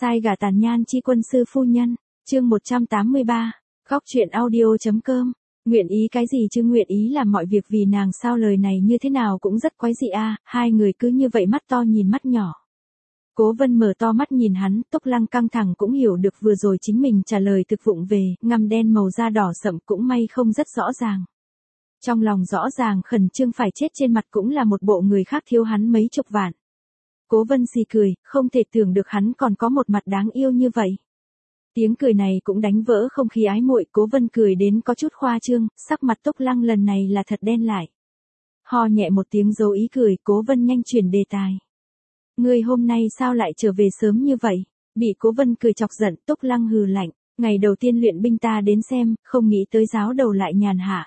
Sai gả tàn nhan chi quân sư phu nhân, chương 183, khóc chuyện audio.com. Nguyện ý cái gì chứ, nguyện ý làm mọi việc vì nàng sao? Lời này như thế nào cũng rất quái dị a. Hai người cứ như vậy mắt to nhìn mắt nhỏ. Cố Vân mở to mắt nhìn hắn, Túc Lăng căng thẳng cũng hiểu được vừa rồi chính mình trả lời thực vụng về, ngăm đen màu da đỏ sậm cũng may không rất rõ ràng. Trong lòng rõ ràng khẩn trương phải chết, trên mặt cũng là một bộ người khác thiếu hắn mấy chục vạn. Cố Vân xì cười, không thể tưởng được hắn còn có một mặt đáng yêu như vậy. Tiếng cười này cũng đánh vỡ không khí ái muội, Cố Vân cười đến có chút khoa trương, sắc mặt Túc Lăng lần này là thật đen lại. Ho nhẹ một tiếng giấu ý cười, Cố Vân nhanh chuyển đề tài. Ngươi hôm nay sao lại trở về sớm như vậy? Bị Cố Vân cười chọc giận, Túc Lăng hừ lạnh, ngày đầu tiên luyện binh ta đến xem, không nghĩ tới giáo đầu lại nhàn hạ.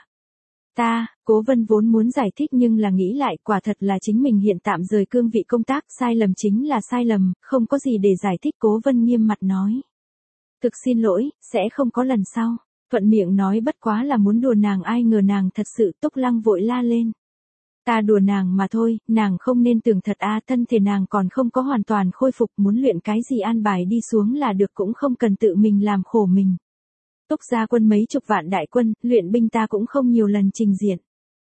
Cố Vân vốn muốn giải thích nhưng là nghĩ lại, quả thật là chính mình hiện tạm rời cương vị công tác, sai lầm chính là sai lầm, không có gì để giải thích. Cố Vân nghiêm mặt nói. Thực xin lỗi, sẽ không có lần sau. Thuận miệng nói bất quá là muốn đùa nàng, ai ngờ nàng thật sự. Túc Lăng vội la lên. Ta đùa nàng mà thôi, nàng không nên tưởng thật a. Thân thể nàng còn không có hoàn toàn khôi phục, muốn luyện cái gì an bài đi xuống là được, cũng không cần tự mình làm khổ mình. Túc gia quân mấy chục vạn đại quân, luyện binh ta cũng không nhiều lần trình diện.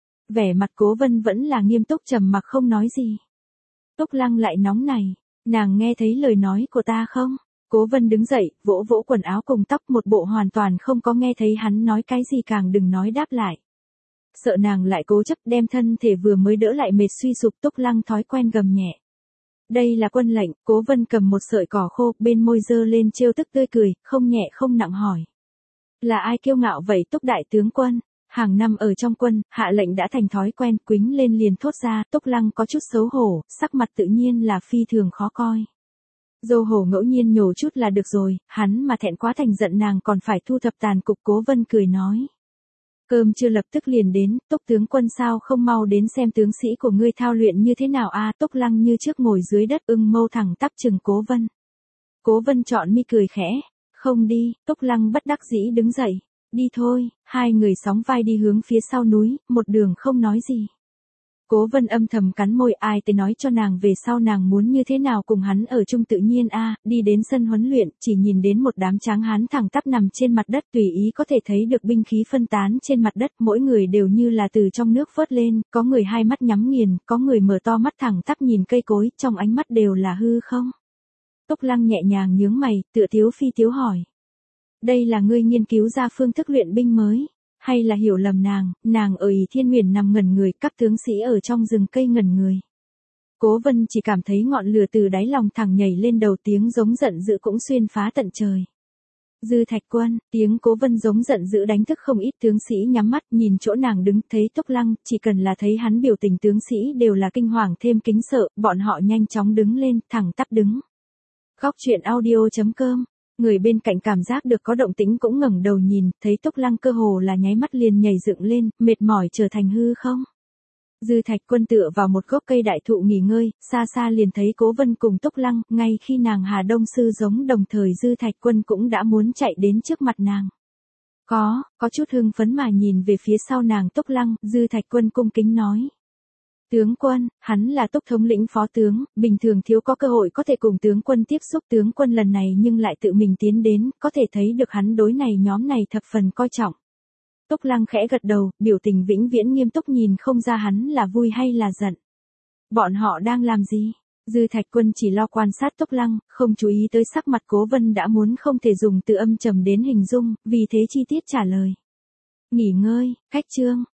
Vẻ mặt Cố Vân vẫn là nghiêm túc trầm mặc không nói gì. Túc Lăng lại nóng này, nàng nghe thấy lời nói của ta không? Cố Vân đứng dậy, vỗ vỗ quần áo cùng tóc, một bộ hoàn toàn không có nghe thấy hắn nói cái gì, càng đừng nói đáp lại. Sợ nàng lại cố chấp đem thân thể vừa mới đỡ lại mệt suy sụp, Túc Lăng thói quen gầm nhẹ. Đây là quân lệnh. Cố Vân cầm một sợi cỏ khô, bên môi dơ lên trêu tức tươi cười, không nhẹ không nặng hỏi. Là ai kiêu ngạo vậy Túc đại tướng quân? Hàng năm ở trong quân, hạ lệnh đã thành thói quen, quính lên liền thốt ra. Túc Lăng có chút xấu hổ, sắc mặt tự nhiên là phi thường khó coi. Dâu hổ ngẫu nhiên nhổ chút là được rồi, hắn mà thẹn quá thành giận nàng còn phải thu thập tàn cục. Cố Vân cười nói. Cơm chưa lập tức liền đến, Túc tướng quân sao không mau đến xem tướng sĩ của ngươi thao luyện như thế nào a? Túc Lăng như trước ngồi dưới đất, ưng mâu thẳng tắp chừng Cố Vân. Cố Vân trọn mi cười khẽ. Không đi. Túc Lăng bất đắc dĩ đứng dậy. Đi thôi. Hai người sóng vai đi hướng phía sau núi, một đường không nói gì. Cố Vân âm thầm cắn môi, ai tới nói cho nàng về sau nàng muốn như thế nào cùng hắn ở chung tự nhiên a. Đi đến sân huấn luyện, chỉ nhìn đến một đám tráng hán thẳng tắp nằm trên mặt đất, tùy ý có thể thấy được binh khí phân tán trên mặt đất, mỗi người đều như là từ trong nước vớt lên, có người hai mắt nhắm nghiền, có người mở to mắt thẳng tắp nhìn cây cối, trong ánh mắt đều là hư không. Túc Lăng nhẹ nhàng nhướng mày, tựa thiếu phi tiếu hỏi. Đây là ngươi nghiên cứu ra phương thức luyện binh mới, hay là hiểu lầm nàng ở Ỷ Thiên Huyền nằm ngẩn người, các tướng sĩ ở trong rừng cây ngẩn người. Cố Vân chỉ cảm thấy ngọn lửa từ đáy lòng thẳng nhảy lên đầu, tiếng giống giận dữ cũng xuyên phá tận trời. Dư Thạch Quân, tiếng Cố Vân giống giận dữ đánh thức không ít tướng sĩ nhắm mắt nhìn chỗ nàng đứng, thấy Túc Lăng, chỉ cần là thấy hắn biểu tình tướng sĩ đều là kinh hoàng thêm kính sợ, bọn họ nhanh chóng đứng lên, thẳng tắp đứng. Khóc chuyện audio.com. Người bên cạnh cảm giác được có động tĩnh cũng ngẩng đầu nhìn, thấy Túc Lăng cơ hồ là nháy mắt liền nhảy dựng lên, mệt mỏi trở thành hư không. Dư Thạch Quân tựa vào một gốc cây đại thụ nghỉ ngơi, xa xa liền thấy Cố Vân cùng Túc Lăng, ngay khi nàng Hà Đông sư giống đồng thời Dư Thạch Quân cũng đã muốn chạy đến trước mặt nàng. Có chút hưng phấn mà nhìn về phía sau nàng Túc Lăng, Dư Thạch Quân cung kính nói. Tướng quân, hắn là Túc thống lĩnh phó tướng, bình thường thiếu có cơ hội có thể cùng tướng quân tiếp xúc, tướng quân lần này nhưng lại tự mình tiến đến, có thể thấy được hắn đối này nhóm này thập phần coi trọng. Túc Lăng khẽ gật đầu, biểu tình vĩnh viễn nghiêm túc, nhìn không ra hắn là vui hay là giận. Bọn họ đang làm gì? Dư Thạch Quân chỉ lo quan sát Túc Lăng, không chú ý tới sắc mặt Cố Vân đã muốn không thể dùng từ âm trầm đến hình dung, vì thế chi tiết trả lời. Nghỉ ngơi, khách trương,